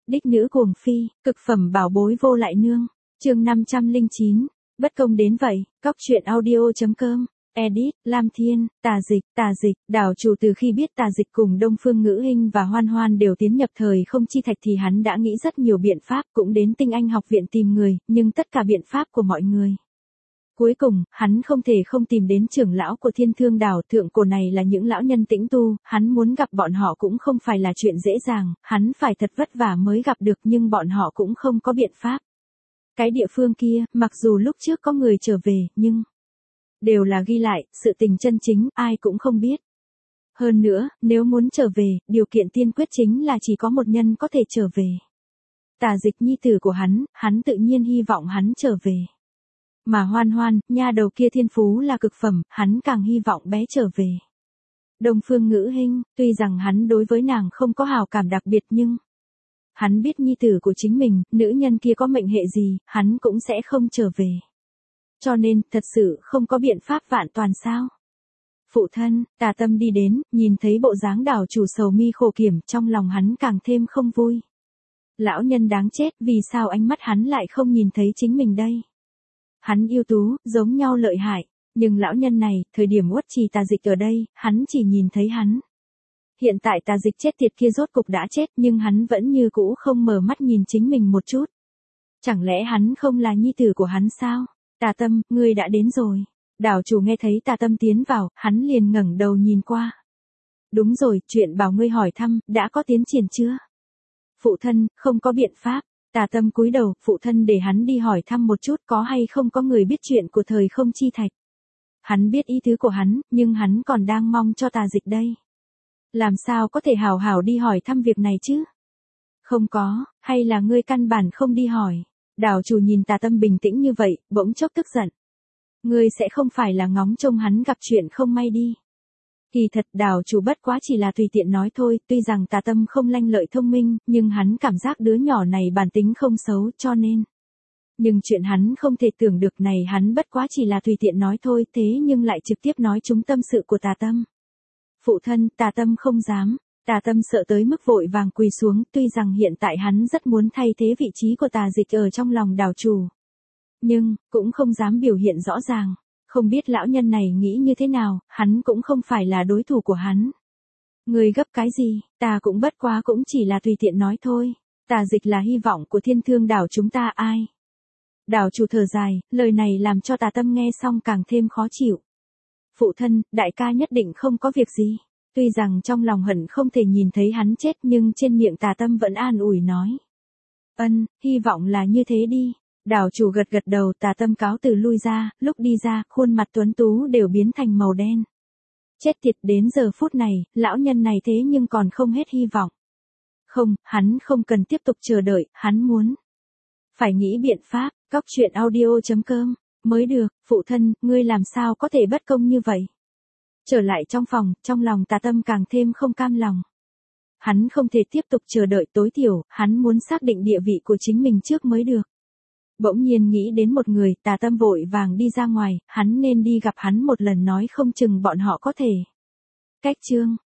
Đích nữ cuồng phi, cực phẩm bảo bối vô lại nương. Chương 509. Bất công đến vậy. Cóc truyện audio.com. Edit, Lam Thiên, Tà Dịch, đảo chủ từ khi biết Tà Dịch cùng Đông Phương Ngữ Hinh và Hoan Hoan đều tiến nhập thời không chi thạch thì hắn đã nghĩ rất nhiều biện pháp, cũng đến Tinh Anh học viện tìm người, nhưng tất cả biện pháp của mọi người. Cuối cùng, hắn không thể không tìm đến trưởng lão của Thiên Thương đảo, thượng cổ này là những lão nhân tĩnh tu, hắn muốn gặp bọn họ cũng không phải là chuyện dễ dàng, hắn phải thật vất vả mới gặp được nhưng bọn họ cũng không có biện pháp. Cái địa phương kia, mặc dù lúc trước có người trở về, nhưng đều là ghi lại, sự tình chân chính, ai cũng không biết. Hơn nữa, nếu muốn trở về, điều kiện tiên quyết chính là chỉ có một nhân có thể trở về. Tà Dịch nhi tử của hắn tự nhiên hy vọng hắn trở về. Mà Hoan Hoan, nha đầu kia thiên phú là cực phẩm, hắn càng hy vọng bé trở về. Đông Phương Ngữ Hinh, tuy rằng hắn đối với nàng không có hào cảm đặc biệt nhưng hắn biết nhi tử của chính mình, nữ nhân kia có mệnh hệ gì, hắn cũng sẽ không trở về. Cho nên, thật sự không có biện pháp vạn toàn sao. Phụ thân, Tà Tâm đi đến, nhìn thấy bộ dáng đảo chủ sầu mi khổ kiểm, trong lòng hắn càng thêm không vui. Lão nhân đáng chết, vì sao ánh mắt hắn lại không nhìn thấy chính mình đây? Hắn yêu tú, giống nhau lợi hại, nhưng lão nhân này, thời điểm Uất Trì Tà Dịch ở đây, hắn chỉ nhìn thấy hắn. Hiện tại Tà Dịch chết tiệt kia rốt cục đã chết nhưng hắn vẫn như cũ không mở mắt nhìn chính mình một chút. Chẳng lẽ hắn không là nhi tử của hắn sao? Tà Tâm, ngươi đã đến rồi. Đảo chủ nghe thấy Tà Tâm tiến vào, hắn liền ngẩng đầu nhìn qua. Đúng rồi, chuyện bảo ngươi hỏi thăm, đã có tiến triển chưa? Phụ thân, không có biện pháp. Tà Tâm cúi đầu, phụ thân để hắn đi hỏi thăm một chút có hay không có người biết chuyện của thời không chi thạch. Hắn biết ý tứ của hắn, nhưng hắn còn đang mong cho Tà Dịch đây. Làm sao có thể hảo hảo đi hỏi thăm việc này chứ? Không có, hay là ngươi căn bản không đi hỏi? Đảo chủ nhìn Tà Tâm bình tĩnh như vậy, bỗng chốc tức giận. Ngươi sẽ không phải là ngóng trông hắn gặp chuyện không may đi. Kỳ thật đảo chủ bất quá chỉ là tùy tiện nói thôi, tuy rằng Tà Tâm không lanh lợi thông minh, nhưng hắn cảm giác đứa nhỏ này bản tính không xấu cho nên. Nhưng chuyện hắn không thể tưởng được này hắn bất quá chỉ là tùy tiện nói thôi thế nhưng lại trực tiếp nói trúng tâm sự của Tà Tâm. Phụ thân, Tà Tâm không dám. Tà Tâm sợ tới mức vội vàng quỳ xuống, tuy rằng hiện tại hắn rất muốn thay thế vị trí của Tà Dịch ở trong lòng đảo chủ. Nhưng, cũng không dám biểu hiện rõ ràng. Không biết lão nhân này nghĩ như thế nào, hắn cũng không phải là đối thủ của hắn. Người gấp cái gì, ta cũng bất quá cũng chỉ là tùy tiện nói thôi. Tà Dịch là hy vọng của Thiên Thương đảo chúng ta ai? Đảo chủ thở dài, lời này làm cho Tà Tâm nghe xong càng thêm khó chịu. Phụ thân, đại ca nhất định không có việc gì. Tuy rằng trong lòng hận không thể nhìn thấy hắn chết nhưng trên miệng Tà Tâm vẫn an ủi nói. Hy vọng là như thế đi. Đảo chủ gật gật đầu. Tà Tâm cáo từ lui ra, lúc đi ra, khuôn mặt tuấn tú đều biến thành màu đen. Chết tiệt, đến giờ phút này, lão nhân này thế nhưng còn không hết hy vọng. Không, hắn không cần tiếp tục chờ đợi, hắn muốn phải nghĩ biện pháp. Cóc truyện audio.com. Mới được, phụ thân, ngươi làm sao có thể bất công như vậy? Trở lại trong phòng, trong lòng Tà Tâm càng thêm không cam lòng. Hắn không thể tiếp tục chờ đợi, tối thiểu, hắn muốn xác định địa vị của chính mình trước mới được. Bỗng nhiên nghĩ đến một người, Tà Tâm vội vàng đi ra ngoài, hắn nên đi gặp hắn một lần nói không chừng bọn họ có thể. Cách chương.